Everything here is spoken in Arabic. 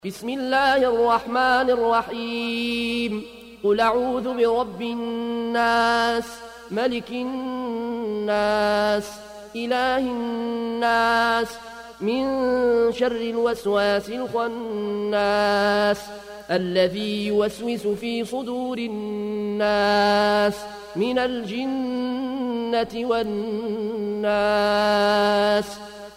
بسم الله الرحمن الرحيم قل أعوذ برب الناس ملك الناس إله الناس من شر الوسواس الخناس الذي يوسوس في صدور الناس من الجنة والناس